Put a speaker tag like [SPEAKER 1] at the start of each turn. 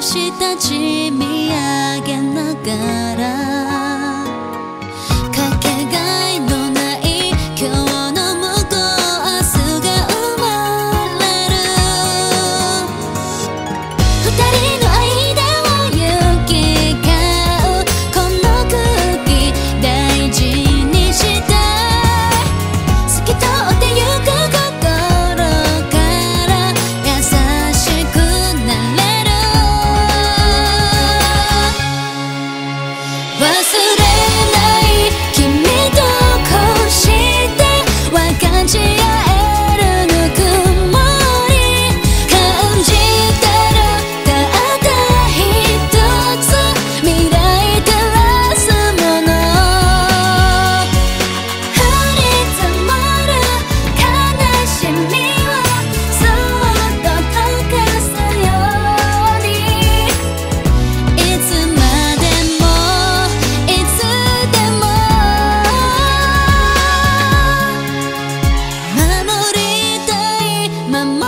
[SPEAKER 1] 星たち見上げながらかけがえのない今日の向こう明日が生まれる二人の間を行き交うこの空気大事にして透き通ってゆく心から優しくなれる忘れない君とこうして分かち合えるぬくもり感じてるたった一つ未来照らすもの降り積もる悲しみをそっと溶かすようにいつまでもいつでも守りたい守